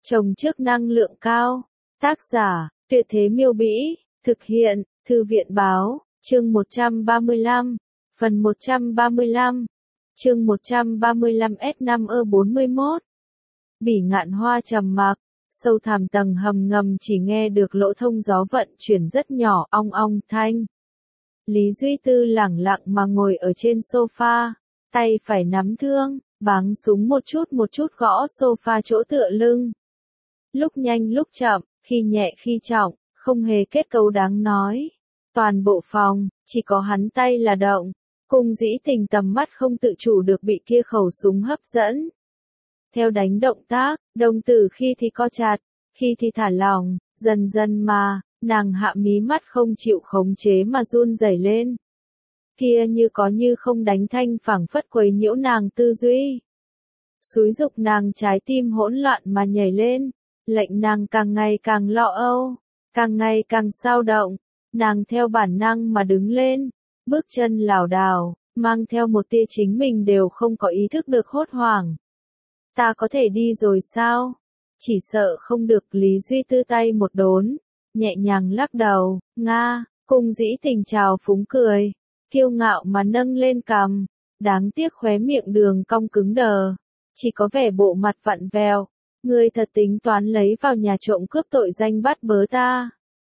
Trồng trước năng lượng cao. Tác giả, Tuyệt Thế Miêu Bĩ. Thực hiện, Thư viện Báo. Chương 135. Phần 135. Chương 135 S5E41. Bỉ Ngạn Hoa trầm mặc. Sâu thẳm tầng hầm ngầm chỉ nghe được lỗ thông gió vận chuyển rất nhỏ, ong ong thanh. Lý Duy Tư lẳng lặng mà ngồi ở trên sofa, tay phải nắm thương, báng súng một chút gõ sofa chỗ tựa lưng. Lúc nhanh lúc chậm, khi nhẹ khi trọng, không hề kết cấu đáng nói. Toàn bộ phòng, chỉ có hắn tay là động. Cung Dĩ Tình tầm mắt không tự chủ được bị kia khẩu súng hấp dẫn. Theo đánh động tác, đồng tử khi thì co chặt, khi thì thả lỏng, dần dần mà, nàng hạ mí mắt không chịu khống chế mà run rẩy lên. Kia như có như không đánh thanh phảng phất quấy nhiễu nàng tư duy. Xúi dục nàng trái tim hỗn loạn mà nhảy lên, lệnh nàng càng ngày càng lo âu, càng ngày càng xao động. Nàng theo bản năng mà đứng lên, bước chân lảo đảo, mang theo một tia chính mình đều không có ý thức được hốt hoảng. Ta có thể đi rồi sao? Chỉ sợ không được. Lý Duy Tư tay một đốn, nhẹ nhàng lắc đầu. Nga. Cung Dĩ Tình trào phúng cười, kiêu ngạo mà nâng lên cằm, đáng tiếc khóe miệng đường cong cứng đờ, chỉ có vẻ bộ mặt vặn vẹo. Ngươi thật tính toán lấy vào nhà trộm cướp tội danh bắt bớ ta?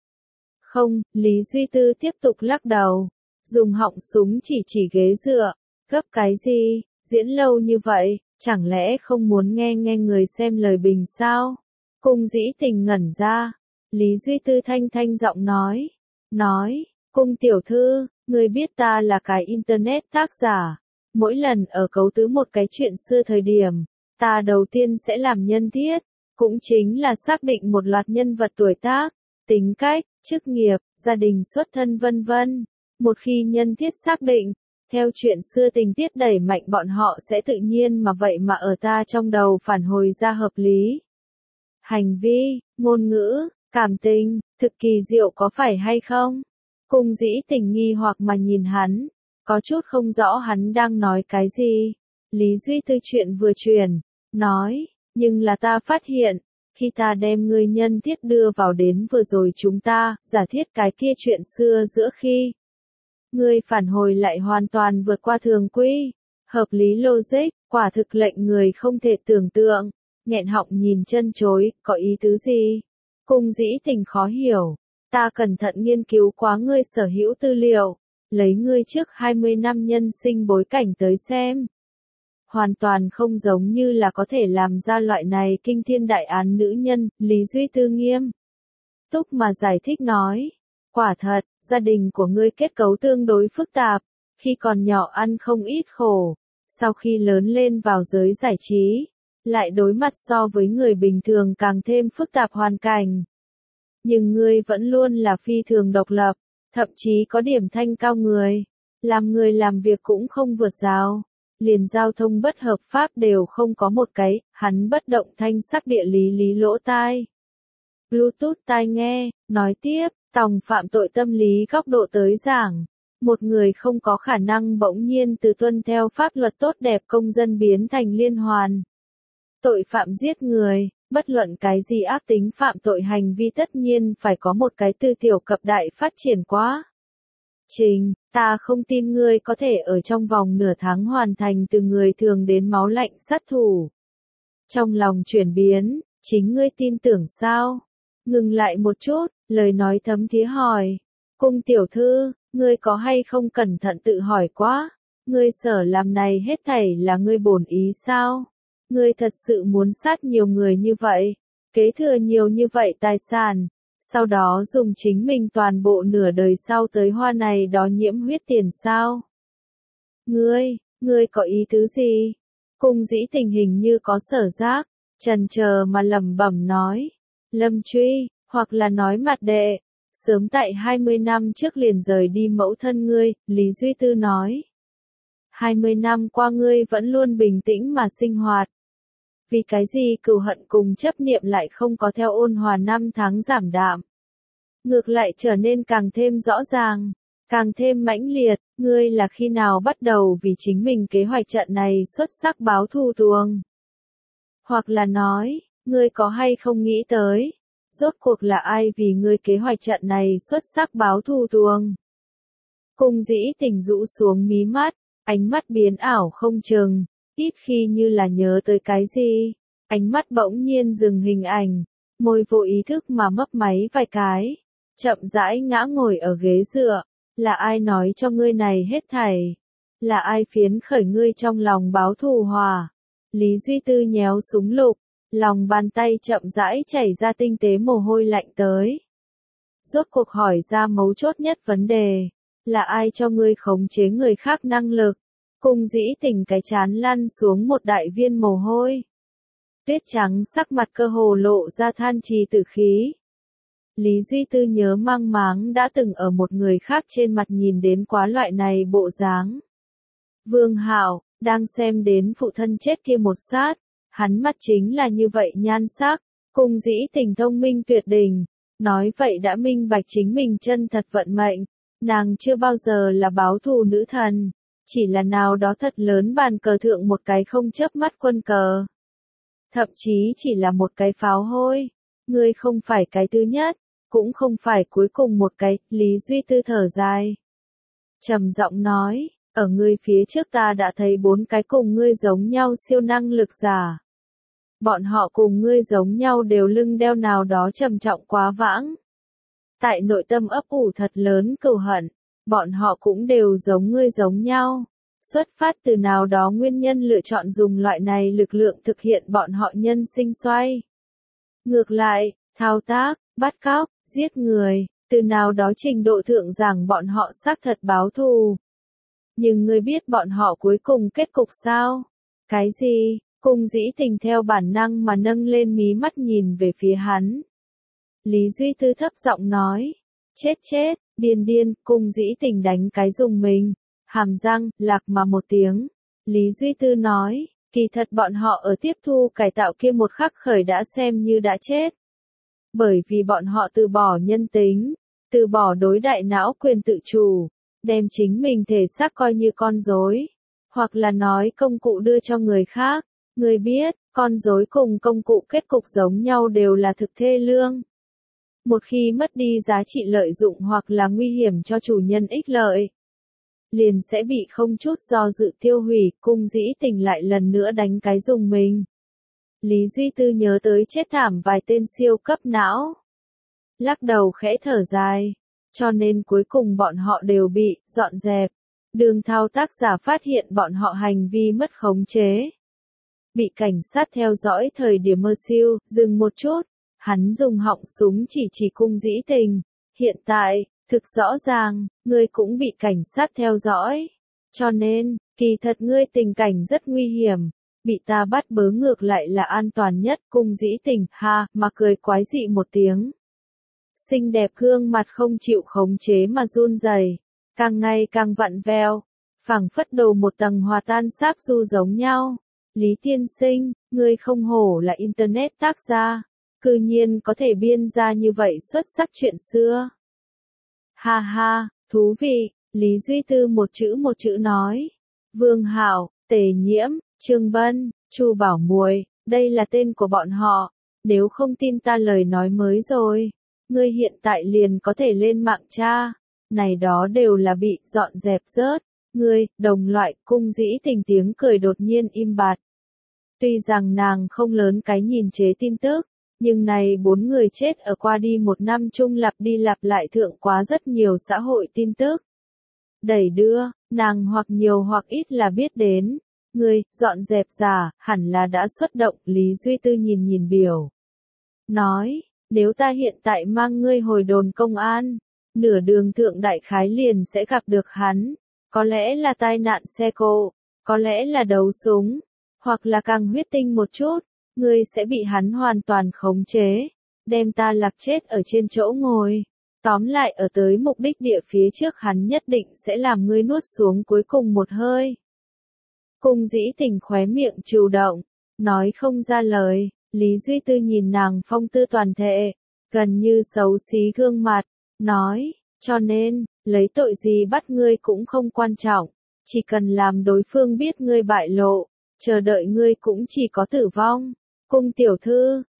Không. Lý Duy Tư tiếp tục lắc đầu, dùng họng súng chỉ ghế dựa. Gấp cái gì? Diễn lâu như vậy, chẳng lẽ không muốn nghe người xem lời bình sao? Cung Dĩ Tình ngẩn ra. Lý Duy Tư thanh giọng nói, Cung tiểu thư, ngươi biết ta là cái internet tác giả. Mỗi lần ở cấu tứ một cái chuyện xưa thời điểm, ta đầu tiên sẽ làm nhân thiết, cũng chính là xác định một loạt nhân vật tuổi tác, tính cách, chức nghiệp, gia đình xuất thân vân vân. Một khi nhân thiết xác định, theo chuyện xưa tình tiết đẩy mạnh bọn họ sẽ tự nhiên mà vậy mà ở ta trong đầu phản hồi ra hợp lý. Hành vi, ngôn ngữ, cảm tình, thực kỳ diệu có phải hay không? Cung Dĩ Tình nghi hoặc mà nhìn hắn, có chút không rõ hắn đang nói cái gì. Lý Duy Tư chuyện vừa chuyển, nói, nhưng là ta phát hiện, khi ta đem ngươi nhân thiết đưa vào đến vừa rồi chúng ta, giả thiết cái kia chuyện xưa giữa khi. Ngươi phản hồi lại hoàn toàn vượt qua thường quy, hợp lý logic, quả thực lệnh người không thể tưởng tượng. Nghẹn họng nhìn chân chối, có ý tứ gì? Cung Dĩ Tình khó hiểu. Ta cẩn thận nghiên cứu quá ngươi sở hữu tư liệu, lấy ngươi trước 20 năm nhân sinh bối cảnh tới xem. Hoàn toàn không giống như là có thể làm ra loại này kinh thiên đại án nữ nhân. Lý Duy Tư nghiêm túc mà giải thích nói. Quả thật, gia đình của ngươi kết cấu tương đối phức tạp, khi còn nhỏ ăn không ít khổ, sau khi lớn lên vào giới giải trí, lại đối mặt so với người bình thường càng thêm phức tạp hoàn cảnh. Nhưng ngươi vẫn luôn là phi thường độc lập, thậm chí có điểm thanh cao người làm việc cũng không vượt rào, liền giao thông bất hợp pháp đều không có một cái. Hắn bất động thanh sắc địa lý lỗ tai, Bluetooth tai nghe, nói tiếp. Tòng phạm tội tâm lý góc độ tới giảng, một người không có khả năng bỗng nhiên từ tuân theo pháp luật tốt đẹp công dân biến thành liên hoàn tội phạm giết người. Bất luận cái gì ác tính phạm tội hành vi tất nhiên phải có một cái từ tiểu cập đại phát triển quá trình. Ta không tin ngươi có thể ở trong vòng nửa tháng hoàn thành từ người thường đến máu lạnh sát thủ. Trong lòng chuyển biến, chính ngươi tin tưởng sao? Ngừng lại một chút, lời nói thấm thía hỏi. Cung tiểu thư, ngươi có hay không cẩn thận tự hỏi quá? Ngươi sở làm này hết thảy là ngươi bổn ý sao? Ngươi thật sự muốn sát nhiều người như vậy, kế thừa nhiều như vậy tài sản, sau đó dùng chính mình toàn bộ nửa đời sau tới hoa này đó nhiễm huyết tiền sao? Ngươi có ý tứ gì? Cung Dĩ Tình hình như có sở giác, chần chờ mà lẩm bẩm nói. Lâm Truy, hoặc là nói Mặt Đệ, sớm tại 20 năm trước liền rời đi mẫu thân ngươi. Lý Duy Tư nói. 20 năm qua ngươi vẫn luôn bình tĩnh mà sinh hoạt. Vì cái gì cừu hận cùng chấp niệm lại không có theo ôn hòa năm tháng giảm đạm? Ngược lại trở nên càng thêm rõ ràng, càng thêm mãnh liệt. Ngươi là khi nào bắt đầu vì chính mình kế hoạch trận này xuất sắc báo thù tuồng? Hoặc là nói, Ngươi có hay không nghĩ tới, rốt cuộc là ai vì ngươi kế hoạch trận này xuất sắc báo thù tuồng? Cung Dĩ Tình rũ xuống mí mắt, ánh mắt biến ảo không chừng, ít khi như là nhớ tới cái gì, ánh mắt bỗng nhiên dừng hình ảnh, môi vô ý thức mà mấp máy vài cái, chậm rãi ngã ngồi ở ghế dựa, là ai nói cho ngươi này hết thảy? Là ai phiến khởi ngươi trong lòng báo thù hỏa? Lý Duy Tư nhéo súng lục, lòng bàn tay chậm rãi chảy ra tinh tế mồ hôi lạnh tới. Rốt cuộc hỏi ra mấu chốt nhất vấn đề, là ai cho ngươi khống chế người khác năng lực? Cung Dĩ Tình cái chán lăn xuống một đại viên mồ hôi. Tuyết trắng sắc mặt cơ hồ lộ ra than trì tử khí. Lý Duy Tư nhớ mang máng đã từng ở một người khác trên mặt nhìn đến quá loại này bộ dáng. Vương Hạo, đang xem đến phụ thân chết kia một sát, hắn mặt chính là như vậy nhan sắc, Cung Dĩ Tình thông minh tuyệt đỉnh, nói vậy đã minh bạch chính mình chân thật vận mệnh, nàng chưa bao giờ là báo thù nữ thần, chỉ là nào đó thật lớn bàn cờ thượng một cái không chớp mắt quân cờ. Thậm chí chỉ là một cái pháo hôi, ngươi không phải cái thứ nhất, cũng không phải cuối cùng một cái, Lý Duy Tư thở dài. Trầm giọng nói, ở ngươi phía trước ta đã thấy 4 cái cùng ngươi giống nhau siêu năng lực giả. Bọn họ cùng ngươi giống nhau đều lưng đeo nào đó trầm trọng quá vãng. Tại nội tâm ấp ủ thật lớn cừu hận, bọn họ cũng đều giống ngươi giống nhau. Xuất phát từ nào đó nguyên nhân lựa chọn dùng loại này lực lượng thực hiện bọn họ nhân sinh xoay. Ngược lại, thao tác, bắt cóc, giết người, từ nào đó trình độ thượng rằng bọn họ xác thật báo thù. Nhưng ngươi biết bọn họ cuối cùng kết cục sao? Cái gì? Cung Dĩ Tình theo bản năng mà nâng lên mí mắt nhìn về phía hắn. Lý Duy Tư thấp giọng nói. Chết, điên, Cung Dĩ Tình đánh cái dùng mình. Hàm răng, lạc mà một tiếng. Lý Duy Tư nói, kỳ thật bọn họ ở tiếp thu cải tạo kia một khắc khởi đã xem như đã chết. Bởi vì bọn họ từ bỏ nhân tính, từ bỏ đối đại não quyền tự chủ, đem chính mình thể xác coi như con rối, hoặc là nói công cụ đưa cho người khác. Người biết, con rối cùng công cụ kết cục giống nhau đều là thực thê lương. Một khi mất đi giá trị lợi dụng hoặc là nguy hiểm cho chủ nhân ích lợi, liền sẽ bị không chút do dự tiêu hủy. Cung Dĩ Tình lại lần nữa đánh cái dùng mình. Lý Duy Tư nhớ tới chết thảm vài tên siêu cấp não. Lắc đầu khẽ thở dài. Cho nên cuối cùng bọn họ đều bị dọn dẹp. Đường thao tác giả phát hiện bọn họ hành vi mất khống chế. Bị cảnh sát theo dõi thời điểm mơ siêu, dừng một chút. Hắn dùng họng súng chỉ Cung Dĩ Tình. Hiện tại, thực rõ ràng, ngươi cũng bị cảnh sát theo dõi. Cho nên, kỳ thật ngươi tình cảnh rất nguy hiểm. Bị ta bắt bớ ngược lại là an toàn nhất. Cung Dĩ Tình, ha, mà cười quái dị một tiếng. Xinh đẹp gương mặt không chịu khống chế mà run rẩy, càng ngày càng vặn vẹo, phảng phất đầu một tầng hòa tan sáp du giống nhau. Lý tiên sinh, ngươi không hổ là internet tác gia, cư nhiên có thể biên ra như vậy xuất sắc chuyện xưa. Ha ha, thú vị, Lý Duy Tư một chữ nói. Vương Hạo, Tề Nhiễm, Trương Bân, Chu Bảo Muội, đây là tên của bọn họ, nếu không tin ta lời nói mới rồi. Ngươi hiện tại liền có thể lên mạng tra, này đó đều là bị dọn dẹp rớt. Ngươi, đồng loại. Cung Dĩ Tình tiếng cười đột nhiên im bặt. Tuy rằng nàng không lớn cái nhìn chế tin tức, nhưng này 4 người chết ở qua đi 1 năm chung lặp đi lặp lại thượng quá rất nhiều xã hội tin tức. Đẩy đưa, nàng hoặc nhiều hoặc ít là biết đến. Ngươi, dọn dẹp giả, hẳn là đã xuất động. Lý Duy Tư nhìn biểu. Nói. Nếu ta hiện tại mang ngươi hồi đồn công an, nửa đường thượng đại khái liền sẽ gặp được hắn, có lẽ là tai nạn xe cộ, có lẽ là đấu súng, hoặc là càng huyết tinh một chút, ngươi sẽ bị hắn hoàn toàn khống chế, đem ta lạc chết ở trên chỗ ngồi. Tóm lại ở tới mục đích địa phía trước hắn nhất định sẽ làm ngươi nuốt xuống cuối cùng một hơi. Cung Dĩ Tình khóe miệng trừu động, nói không ra lời. Lý Duy Tư nhìn nàng phong tư toàn thể, gần như xấu xí gương mặt, nói, cho nên, lấy tội gì bắt ngươi cũng không quan trọng, chỉ cần làm đối phương biết ngươi bại lộ, chờ đợi ngươi cũng chỉ có tử vong. Cung tiểu thư,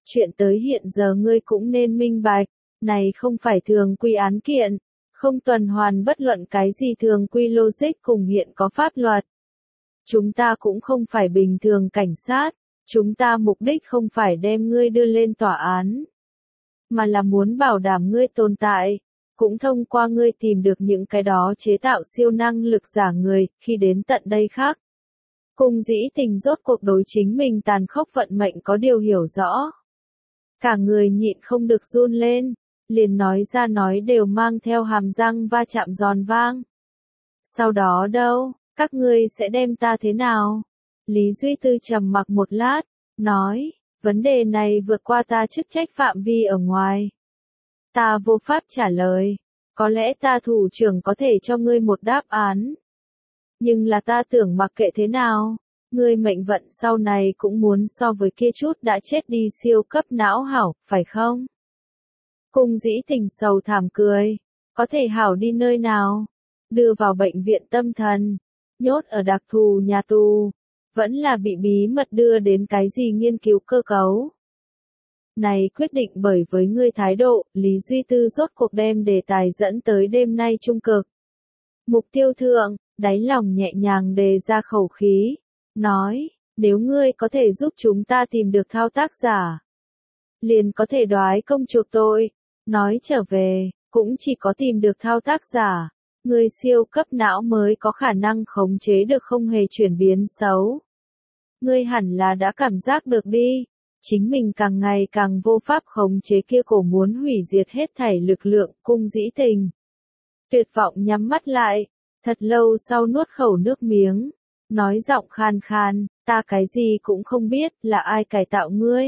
Chuyện tới hiện giờ ngươi cũng nên minh bạch, này không phải thường quy án kiện, không tuần hoàn bất luận cái gì thường quy logic cùng hiện có pháp luật. Chúng ta cũng không phải bình thường cảnh sát, chúng ta mục đích không phải đem ngươi đưa lên tòa án, mà là muốn bảo đảm ngươi tồn tại, cũng thông qua ngươi tìm được những cái đó chế tạo siêu năng lực giả người, khi đến tận đây khác. Cung Dĩ Tình rốt cuộc đối chính mình tàn khốc vận mệnh có điều hiểu rõ. Cả người nhịn không được run lên, liền nói ra nói đều mang theo hàm răng va chạm giòn vang. Sau đó đâu, các ngươi sẽ đem ta thế nào? Lý Duy Tư trầm mặc một lát, nói, vấn đề này vượt qua ta chức trách phạm vi ở ngoài. Ta vô pháp trả lời, có lẽ ta thủ trưởng có thể cho ngươi một đáp án. Nhưng là ta tưởng mặc kệ thế nào, ngươi mệnh vận sau này cũng muốn so với kia chút đã chết đi siêu cấp não hảo, phải không? Cung Dĩ Tình sầu thảm cười, có thể hảo đi nơi nào? Đưa vào bệnh viện tâm thần, nhốt ở đặc thù nhà tù, vẫn là bị bí mật đưa đến cái gì nghiên cứu cơ cấu. Này quyết định bởi với ngươi thái độ, Lý Duy Tư rốt cuộc đem đề tài dẫn tới đêm nay trung cực. Mục tiêu thượng, đáy lòng nhẹ nhàng đề ra khẩu khí, nói, nếu ngươi có thể giúp chúng ta tìm được thao tác giả, liền có thể đoái công chuộc tội. Nói trở về, cũng chỉ có tìm được thao tác giả, người siêu cấp não mới có khả năng khống chế được không hề chuyển biến xấu. Ngươi hẳn là đã cảm giác được đi, chính mình càng ngày càng vô pháp khống chế kia cổ muốn hủy diệt hết thảy lực lượng. Cung Dĩ Tình tuyệt vọng nhắm mắt lại, thật lâu sau nuốt khẩu nước miếng, nói giọng khan khan, ta cái gì cũng không biết, là ai cải tạo ngươi?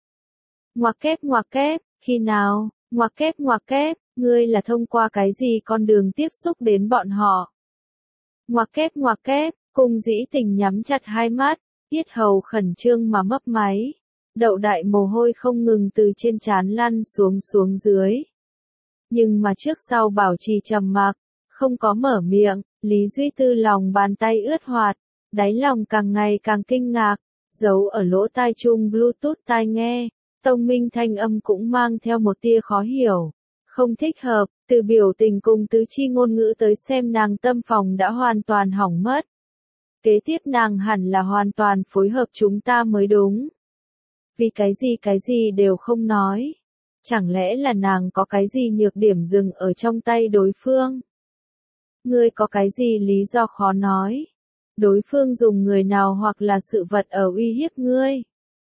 Ngoặc kép, khi nào? Ngoặc kép, ngươi là thông qua cái gì con đường tiếp xúc đến bọn họ? Ngoặc kép, Cung Dĩ Tình nhắm chặt hai mắt, yết hầu khẩn trương mà mấp máy, đậu đại mồ hôi không ngừng từ trên trán lăn xuống dưới. Nhưng mà trước sau bảo trì trầm mặc, không có mở miệng. Lý Duy Tư lòng bàn tay ướt hoạt, đáy lòng càng ngày càng kinh ngạc, giấu ở lỗ tai chung Bluetooth tai nghe, Tông Minh thanh âm cũng mang theo một tia khó hiểu, không thích hợp, từ biểu tình cùng tứ chi ngôn ngữ tới xem nàng tâm phòng đã hoàn toàn hỏng mất. Kế tiếp nàng hẳn là hoàn toàn phối hợp chúng ta mới đúng. Vì cái gì đều không nói. Chẳng lẽ là nàng có cái gì nhược điểm dừng ở trong tay đối phương? Ngươi có cái gì lý do khó nói? Đối phương dùng người nào hoặc là sự vật ở uy hiếp ngươi?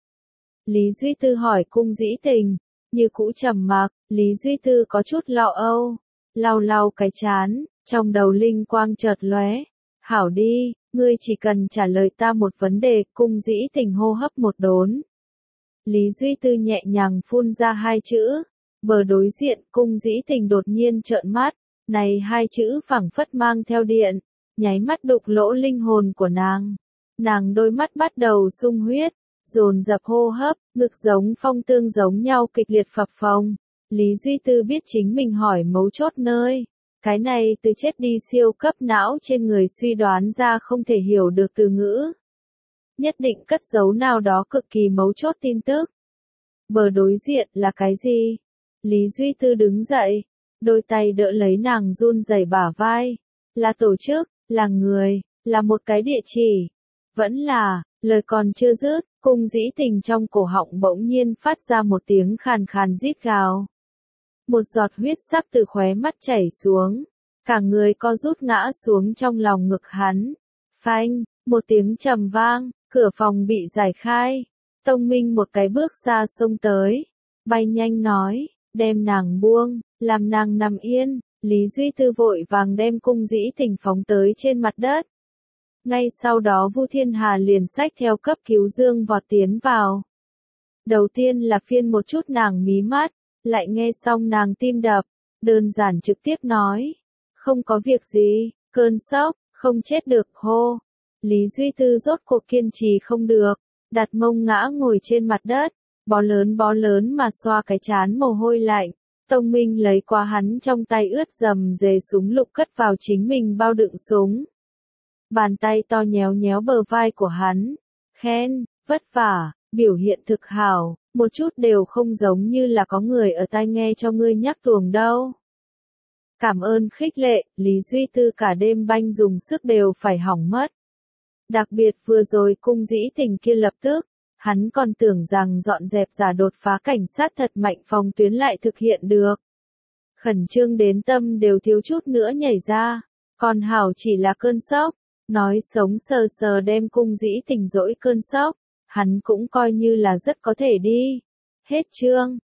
Lý Duy Tư hỏi Cung Dĩ Tình, như cũ trầm mặc. Lý Duy Tư có chút lo âu, lau cái trán, trong đầu linh quang chợt lóe. Hảo đi, ngươi chỉ cần trả lời ta một vấn đề. Cung Dĩ Tình hô hấp một đốn. Lý Duy Tư nhẹ nhàng phun ra hai chữ. Bờ đối diện, Cung Dĩ Tình đột nhiên trợn mắt. Này hai chữ phảng phất mang theo điện, nháy mắt đục lỗ linh hồn của nàng. Nàng đôi mắt bắt đầu sung huyết, dồn dập hô hấp, ngực giống phong tương giống nhau kịch liệt phập phồng. Lý Duy Tư biết chính mình hỏi mấu chốt nơi. Cái này từ chết đi siêu cấp não trên người suy đoán ra không thể hiểu được từ ngữ. Nhất định cất giấu nào đó cực kỳ mấu chốt tin tức. Bờ đối diện là cái gì? Lý Duy Tư đứng dậy, đôi tay đỡ lấy nàng run rẩy bả vai. Là tổ chức, là người, là một cái địa chỉ. Vẫn là, lời còn chưa dứt, Cung Dĩ Tình trong cổ họng bỗng nhiên phát ra một tiếng khàn khàn rít gào. Một giọt huyết sắc từ khóe mắt chảy xuống, cả người co rút ngã xuống trong lòng ngực hắn. Phanh, một tiếng trầm vang, cửa phòng bị giải khai. Tông Minh một cái bước xa xông tới, bay nhanh nói, đem nàng buông, làm nàng nằm yên. Lý Duy Tư vội vàng đem Cung Dĩ Tình phóng tới trên mặt đất. Ngay sau đó Vu Thiên Hà liền xách theo cấp cứu dương vọt tiến vào. Đầu tiên là phiên một chút nàng mí mắt, lại nghe xong nàng tim đập, đơn giản trực tiếp nói, không có việc gì, cơn sốc, không chết được, hô. Lý Duy Tư rốt cuộc kiên trì không được, đặt mông ngã ngồi trên mặt đất, bó lớn mà xoa cái trán mồ hôi lạnh. Tông Minh lấy qua hắn trong tay ướt dầm dề súng lục cất vào chính mình bao đựng súng. Bàn tay to nhéo bờ vai của hắn, khen, vất vả, biểu hiện thực hảo. một chút đều không giống như là có người ở tai nghe cho ngươi nhắc tuồng đâu. Cảm ơn khích lệ, Lý Duy Tư cả đêm banh dùng sức đều phải hỏng mất. Đặc biệt vừa rồi cung dĩ tình kia lập tức, hắn còn tưởng rằng dọn dẹp giả đột phá cảnh sát thật mạnh phòng tuyến lại thực hiện được. Khẩn trương đến tâm đều thiếu chút nữa nhảy ra, còn hảo chỉ là cơn sốc, nói sống sờ sờ đem cung dĩ tình dỗi cơn sốc, hắn cũng coi như là rất có thể đi. Hết chương.